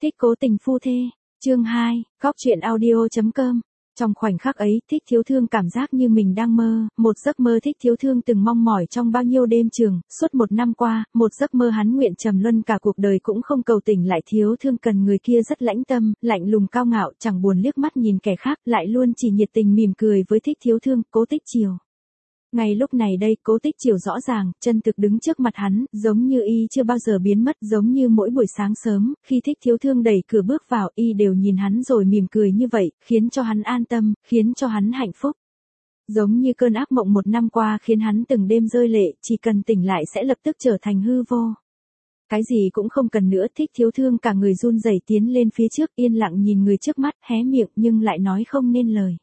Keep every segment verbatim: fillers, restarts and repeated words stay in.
Thích cố tình phu thê, chương hai, góc truyện audio chấm com. Trong khoảnh khắc ấy, Thích Thiếu Thương cảm giác như mình đang mơ, một giấc mơ Thích Thiếu Thương từng mong mỏi trong bao nhiêu đêm trường, suốt một năm qua, một giấc mơ hắn nguyện trầm luân cả cuộc đời cũng không cầu tỉnh lại. Thiếu Thương cần người kia rất lãnh tâm, lạnh lùng cao ngạo, chẳng buồn liếc mắt nhìn kẻ khác, lại luôn chỉ nhiệt tình mỉm cười với Thích Thiếu Thương. Cố Tích Chiều. Ngay lúc này đây, Cố Tích Chiều rõ ràng, chân thực đứng trước mặt hắn, giống như y chưa bao giờ biến mất, giống như mỗi buổi sáng sớm, khi Thích Thiếu Thương đẩy cửa bước vào, y đều nhìn hắn rồi mỉm cười như vậy, khiến cho hắn an tâm, khiến cho hắn hạnh phúc. Giống như cơn ác mộng một năm qua khiến hắn từng đêm rơi lệ, chỉ cần tỉnh lại sẽ lập tức trở thành hư vô. Cái gì cũng không cần nữa. Thích Thiếu Thương cả người run rẩy tiến lên phía trước, yên lặng nhìn người trước mắt, hé miệng nhưng lại nói không nên lời.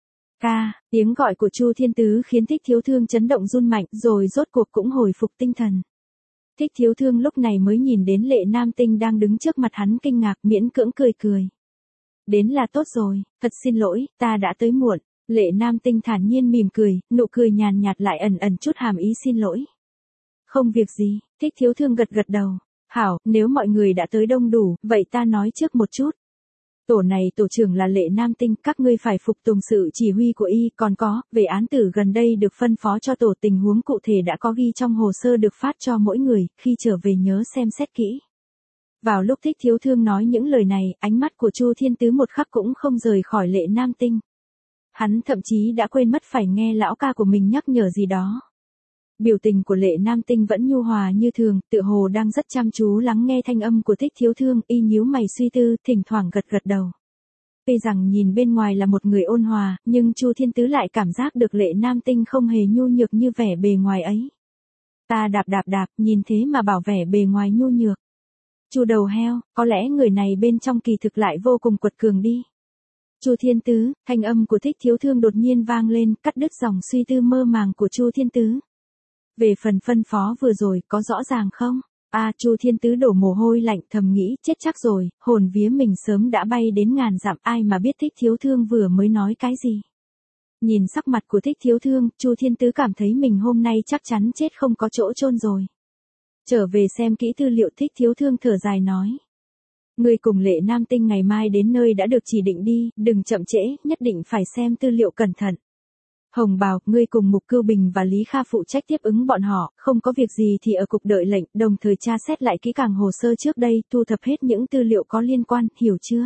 Ca, tiếng gọi của Chu Thiên Tứ khiến Thích Thiếu Thương chấn động run mạnh, rồi rốt cuộc cũng hồi phục tinh thần. Thích Thiếu Thương lúc này mới nhìn đến Lệ Nam Tinh đang đứng trước mặt hắn, kinh ngạc, miễn cưỡng cười cười. Đến là tốt rồi, thật xin lỗi, ta đã tới muộn. Lệ Nam Tinh thản nhiên mỉm cười, nụ cười nhàn nhạt lại ẩn ẩn chút hàm ý xin lỗi. Không việc gì. Thích Thiếu Thương gật gật đầu. Hảo, nếu mọi người đã tới đông đủ, vậy ta nói trước một chút. Tổ này tổ trưởng là Lệ Nam Tinh, các ngươi phải phục tùng sự chỉ huy của y, còn có, về án tử gần đây được phân phó cho tổ, tình huống cụ thể đã có ghi trong hồ sơ được phát cho mỗi người, khi trở về nhớ xem xét kỹ. Vào lúc Thích Thiếu Thương nói những lời này, ánh mắt của Chu Thiên Tứ một khắc cũng không rời khỏi Lệ Nam Tinh. Hắn thậm chí đã quên mất phải nghe lão ca của mình nhắc nhở gì đó. Biểu tình của Lệ Nam Tinh vẫn nhu hòa như thường, tựa hồ đang rất chăm chú lắng nghe thanh âm của Thích Thiếu Thương, y nhíu mày suy tư, thỉnh thoảng gật gật đầu. Tuy rằng nhìn bên ngoài là một người ôn hòa, nhưng Chu Thiên Tứ lại cảm giác được Lệ Nam Tinh không hề nhu nhược như vẻ bề ngoài ấy. Ta đạp đạp đạp, nhìn thế mà bảo vẻ bề ngoài nhu nhược. Chu đầu heo, có lẽ người này bên trong kỳ thực lại vô cùng quật cường đi. Chu Thiên Tứ, thanh âm của Thích Thiếu Thương đột nhiên vang lên, cắt đứt dòng suy tư mơ màng của Chu Thiên Tứ. Về phần phân phó vừa rồi, có rõ ràng không? A à, Chu Thiên Tứ đổ mồ hôi lạnh, thầm nghĩ, chết chắc rồi, hồn vía mình sớm đã bay đến ngàn dặm, ai mà biết Thích Thiếu Thương vừa mới nói cái gì. Nhìn sắc mặt của Thích Thiếu Thương, Chu Thiên Tứ cảm thấy mình hôm nay chắc chắn chết không có chỗ chôn rồi. Trở về xem kỹ tư liệu. Thích Thiếu Thương thở dài nói. Ngươi cùng Lệ Nam Tinh ngày mai đến nơi đã được chỉ định đi, đừng chậm trễ, nhất định phải xem tư liệu cẩn thận. Hồng Bào, ngươi cùng Mục Cưu Bình và Lý Kha phụ trách tiếp ứng bọn họ, không có việc gì thì ở cục đợi lệnh, đồng thời tra xét lại kỹ càng hồ sơ trước đây, thu thập hết những tư liệu có liên quan, hiểu chưa?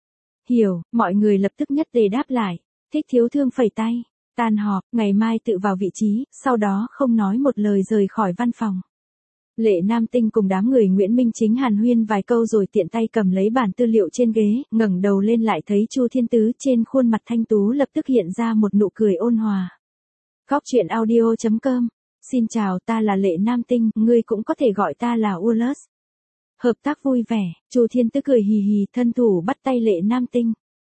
Hiểu, mọi người lập tức nhất tề đáp lại. Thích Thiếu Thương phẩy tay, tan họp, ngày mai tự vào vị trí, sau đó không nói một lời rời khỏi văn phòng. Lệ Nam Tinh cùng đám người Nguyễn Minh Chính hàn huyên vài câu rồi tiện tay cầm lấy bản tư liệu trên ghế, ngẩng đầu lên lại thấy Chu Thiên Tứ, trên khuôn mặt thanh tú lập tức hiện ra một nụ cười ôn hòa. Góc truyện audio chấm com. Xin chào, ta là Lệ Nam Tinh, ngươi cũng có thể gọi ta là Ullus. Hợp tác vui vẻ. Chu Thiên Tứ cười hì hì, thân thủ bắt tay Lệ Nam Tinh.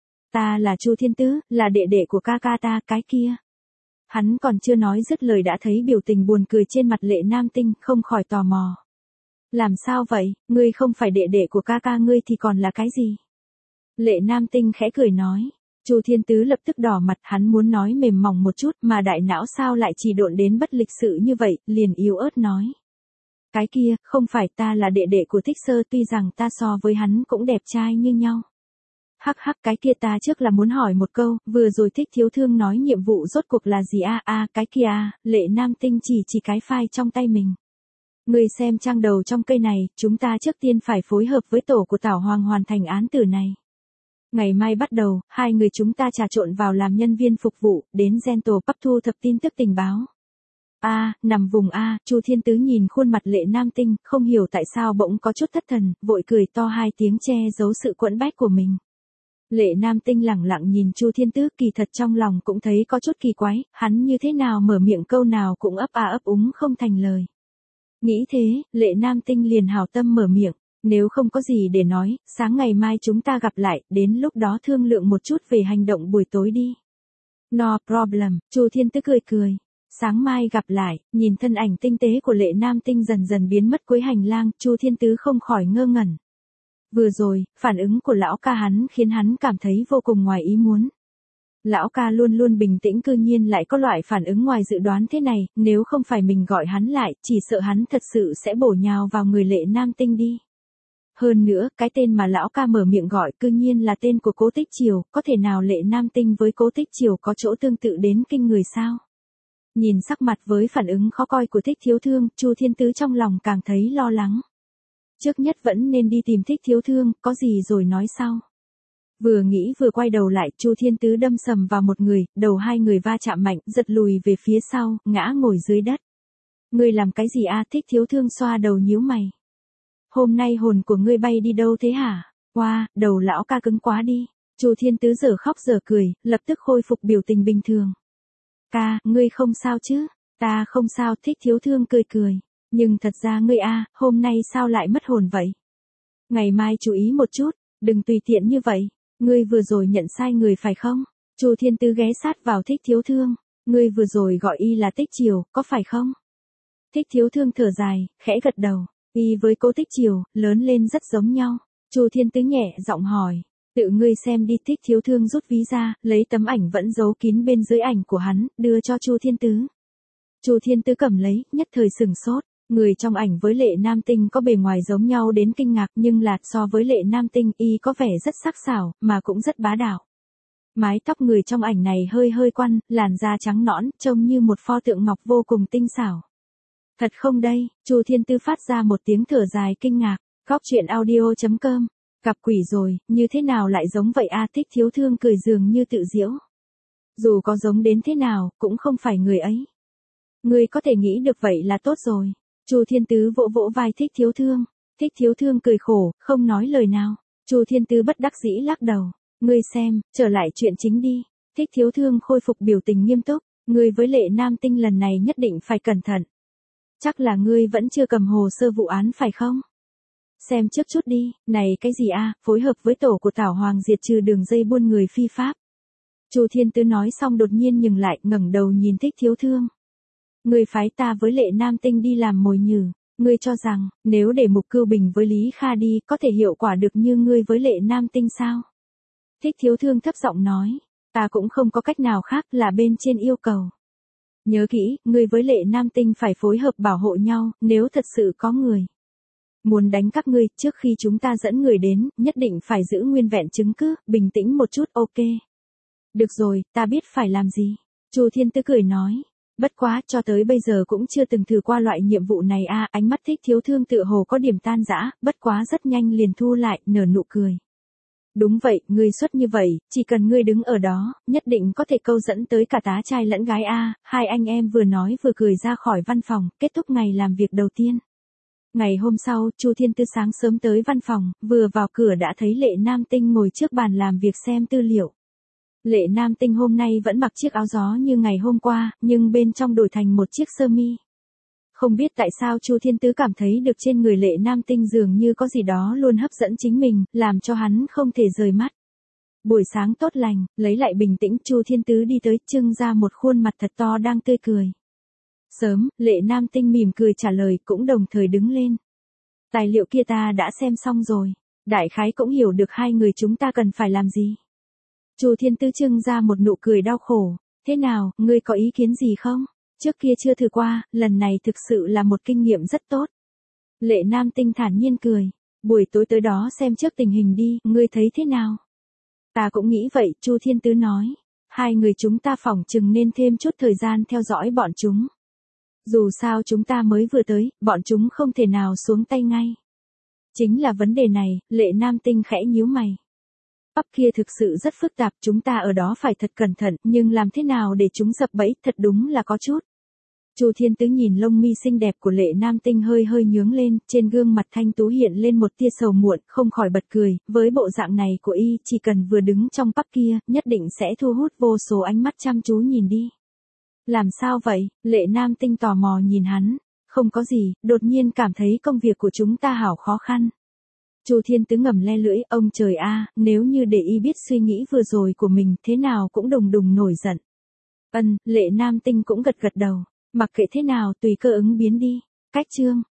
Ta là Chu Thiên Tứ, là đệ đệ của ca ca ta, cái kia. Hắn còn chưa nói dứt lời đã thấy biểu tình buồn cười trên mặt Lệ Nam Tinh, không khỏi tò mò. Làm sao vậy, ngươi không phải đệ đệ của ca ca ngươi thì còn là cái gì? Lệ Nam Tinh khẽ cười nói. Chu Thiên Tứ lập tức đỏ mặt, hắn muốn nói mềm mỏng một chút mà đại não sao lại chỉ độn đến bất lịch sự như vậy, liền yếu ớt nói. Cái kia, không phải, ta là đệ đệ của Thích Sơ, tuy rằng ta so với hắn cũng đẹp trai như nhau. Hắc hắc, cái kia ta trước là muốn hỏi một câu, vừa rồi Thích Thiếu Thương nói nhiệm vụ rốt cuộc là gì a? A, cái kia a, Lệ Nam Tinh chỉ chỉ cái file trong tay mình. Ngươi xem trang đầu trong cây này, chúng ta trước tiên phải phối hợp với tổ của Tảo Hoàng hoàn thành án tử này. Ngày mai bắt đầu, hai người chúng ta trà trộn vào làm nhân viên phục vụ, đến Gentle Pub thu thập tin tức tình báo. A, nằm vùng A, Chu Thiên Tứ nhìn khuôn mặt Lệ Nam Tinh, không hiểu tại sao bỗng có chút thất thần, vội cười to hai tiếng che giấu sự quẫn bách của mình. Lệ Nam Tinh lẳng lặng nhìn Chu Thiên Tứ, kỳ thật trong lòng cũng thấy có chút kỳ quái, hắn như thế nào mở miệng câu nào cũng ấp a ấp úng không thành lời. Nghĩ thế, Lệ Nam Tinh liền hảo tâm mở miệng, nếu không có gì để nói, sáng ngày mai chúng ta gặp lại, đến lúc đó thương lượng một chút về hành động buổi tối đi. No problem, Chu Thiên Tứ cười cười. Sáng mai gặp lại, nhìn thân ảnh tinh tế của Lệ Nam Tinh dần dần biến mất cuối hành lang, Chu Thiên Tứ không khỏi ngơ ngẩn. Vừa rồi, phản ứng của lão ca hắn khiến hắn cảm thấy vô cùng ngoài ý muốn. Lão ca luôn luôn bình tĩnh cư nhiên lại có loại phản ứng ngoài dự đoán thế này, nếu không phải mình gọi hắn lại, chỉ sợ hắn thật sự sẽ bổ nhào vào người Lệ Nam Tinh đi. Hơn nữa, cái tên mà lão ca mở miệng gọi cư nhiên là tên của Cố Tích Triều, có thể nào Lệ Nam Tinh với Cố Tích Triều có chỗ tương tự đến kinh người sao? Nhìn sắc mặt với phản ứng khó coi của Thích Thiếu Thương, Chu Thiên Tứ trong lòng càng thấy lo lắng. Trước nhất vẫn nên đi tìm Thích Thiếu Thương, có gì rồi nói sau. Vừa nghĩ vừa quay đầu lại, Chu Thiên Tứ đâm sầm vào một người, đầu hai người va chạm mạnh, giật lùi về phía sau, ngã ngồi dưới đất. Ngươi làm cái gì a? Thích Thiếu Thương xoa đầu nhíu mày. Hôm nay hồn của ngươi bay đi đâu thế hả? Wow, đầu lão ca cứng quá đi. Chu Thiên Tứ giờ khóc giờ cười, lập tức khôi phục biểu tình bình thường. Ca, ngươi không sao chứ? Ta không sao. Thích Thiếu Thương cười cười. Nhưng thật ra ngươi a, hôm nay sao lại mất hồn vậy? Ngày mai chú ý một chút, đừng tùy tiện như vậy. Ngươi vừa rồi nhận sai người phải không? Chu Thiên Tứ ghé sát vào Thích Thiếu Thương. Ngươi vừa rồi gọi y là Tích Triều, có phải không? Thích Thiếu Thương thở dài, khẽ gật đầu. Y với Cố Tích Triều, lớn lên rất giống nhau. Chu Thiên Tứ nhẹ giọng hỏi. Tự ngươi xem đi. Thích Thiếu Thương rút ví ra, lấy tấm ảnh vẫn giấu kín bên dưới ảnh của hắn, đưa cho Chu Thiên Tứ. Chu Thiên Tứ cầm lấy, nhất thời sửng sốt. Người trong ảnh với Lệ Nam Tinh có bề ngoài giống nhau đến kinh ngạc, nhưng là so với Lệ Nam Tinh y có vẻ rất sắc sảo, mà cũng rất bá đạo. Mái tóc người trong ảnh này hơi hơi quăn, làn da trắng nõn, trông như một pho tượng ngọc vô cùng tinh xảo. Thật không đây? Chu Thiên Tứ phát ra một tiếng thở dài kinh ngạc. Góc truyện audio chấm com. Gặp quỷ rồi, như thế nào lại giống vậy a? Thích Thiếu Thương cười dường như tự giễu. Dù có giống đến thế nào, cũng không phải người ấy. Ngươi có thể nghĩ được vậy là tốt rồi. Chu Thiên Tứ vỗ vỗ vai Thích Thiếu Thương. Thích Thiếu Thương cười khổ, không nói lời nào. Chu Thiên Tứ bất đắc dĩ lắc đầu. Ngươi xem, trở lại chuyện chính đi. Thích Thiếu Thương khôi phục biểu tình nghiêm túc. Ngươi với Lệ Nam Tinh lần này nhất định phải cẩn thận. Chắc là ngươi vẫn chưa cầm hồ sơ vụ án phải không? Xem trước chút đi, này cái gì a? Phối hợp với tổ của Tảo Hoàng diệt trừ đường dây buôn người phi pháp. Chu Thiên Tứ nói xong đột nhiên ngừng lại, ngẩng đầu nhìn Thích Thiếu Thương. Ngươi phái ta với Lệ Nam Tinh đi làm mồi nhử, ngươi cho rằng, nếu để Mục Cưu Bình với Lý Kha đi, có thể hiệu quả được như ngươi với Lệ Nam Tinh sao? Thích Thiếu Thương thấp giọng nói, ta cũng không có cách nào khác, là bên trên yêu cầu. Nhớ kỹ, ngươi với Lệ Nam Tinh phải phối hợp bảo hộ nhau, nếu thật sự có người muốn đánh các ngươi, trước khi chúng ta dẫn người đến, nhất định phải giữ nguyên vẹn chứng cứ, bình tĩnh một chút, ok. Được rồi, ta biết phải làm gì. Chu Thiên Tứ cười nói. Bất quá, cho tới bây giờ cũng chưa từng thử qua loại nhiệm vụ này a. Ánh mắt Thích Thiếu Thương tựa hồ có điểm tan rã, bất quá rất nhanh liền thu lại, nở nụ cười. Đúng vậy, ngươi xuất như vậy, chỉ cần ngươi đứng ở đó, nhất định có thể câu dẫn tới cả tá trai lẫn gái a. Hai anh em vừa nói vừa cười ra khỏi văn phòng, kết thúc ngày làm việc đầu tiên. Ngày hôm sau, Chu Thiên Tứ sáng sớm tới văn phòng, vừa vào cửa đã thấy Lệ Nam Tinh ngồi trước bàn làm việc xem tư liệu. Lệ Nam Tinh hôm nay vẫn mặc chiếc áo gió như ngày hôm qua, nhưng bên trong đổi thành một chiếc sơ mi. Không biết tại sao Chu Thiên Tứ cảm thấy được trên người Lệ Nam Tinh dường như có gì đó luôn hấp dẫn chính mình, làm cho hắn không thể rời mắt. Buổi sáng tốt lành, lấy lại bình tĩnh, Chu Thiên Tứ đi tới, trưng ra một khuôn mặt thật to đang tươi cười. Sớm, Lệ Nam Tinh mỉm cười trả lời, cũng đồng thời đứng lên. Tài liệu kia ta đã xem xong rồi, đại khái cũng hiểu được hai người chúng ta cần phải làm gì. Chu Thiên Tứ trưng ra một nụ cười đau khổ. Thế nào, ngươi có ý kiến gì không? Trước kia chưa thử qua, lần này thực sự là một kinh nghiệm rất tốt. Lệ Nam Tinh thản nhiên cười. Buổi tối tới đó xem trước tình hình đi, ngươi thấy thế nào? Ta cũng nghĩ vậy, Chu Thiên Tứ nói. Hai người chúng ta phỏng chừng nên thêm chút thời gian theo dõi bọn chúng. Dù sao chúng ta mới vừa tới, bọn chúng không thể nào xuống tay ngay. Chính là vấn đề này, Lệ Nam Tinh khẽ nhíu mày. Bắp kia thực sự rất phức tạp, chúng ta ở đó phải thật cẩn thận, nhưng làm thế nào để chúng sập bẫy, thật đúng là có chút. Chu Thiên Tứ nhìn lông mi xinh đẹp của Lệ Nam Tinh hơi hơi nhướng lên, trên gương mặt thanh tú hiện lên một tia sầu muộn, không khỏi bật cười, với bộ dạng này của y, chỉ cần vừa đứng trong bắp kia, nhất định sẽ thu hút vô số ánh mắt chăm chú nhìn đi. Làm sao vậy? Lệ Nam Tinh tò mò nhìn hắn. Không có gì, đột nhiên cảm thấy công việc của chúng ta hảo khó khăn. Chu Thiên Tứ ngầm le lưỡi, ông trời a, nếu như để y biết suy nghĩ vừa rồi của mình, thế nào cũng đùng đùng nổi giận. Ân, Lệ Nam Tinh cũng gật gật đầu, mặc kệ thế nào tùy cơ ứng biến đi. Cách chương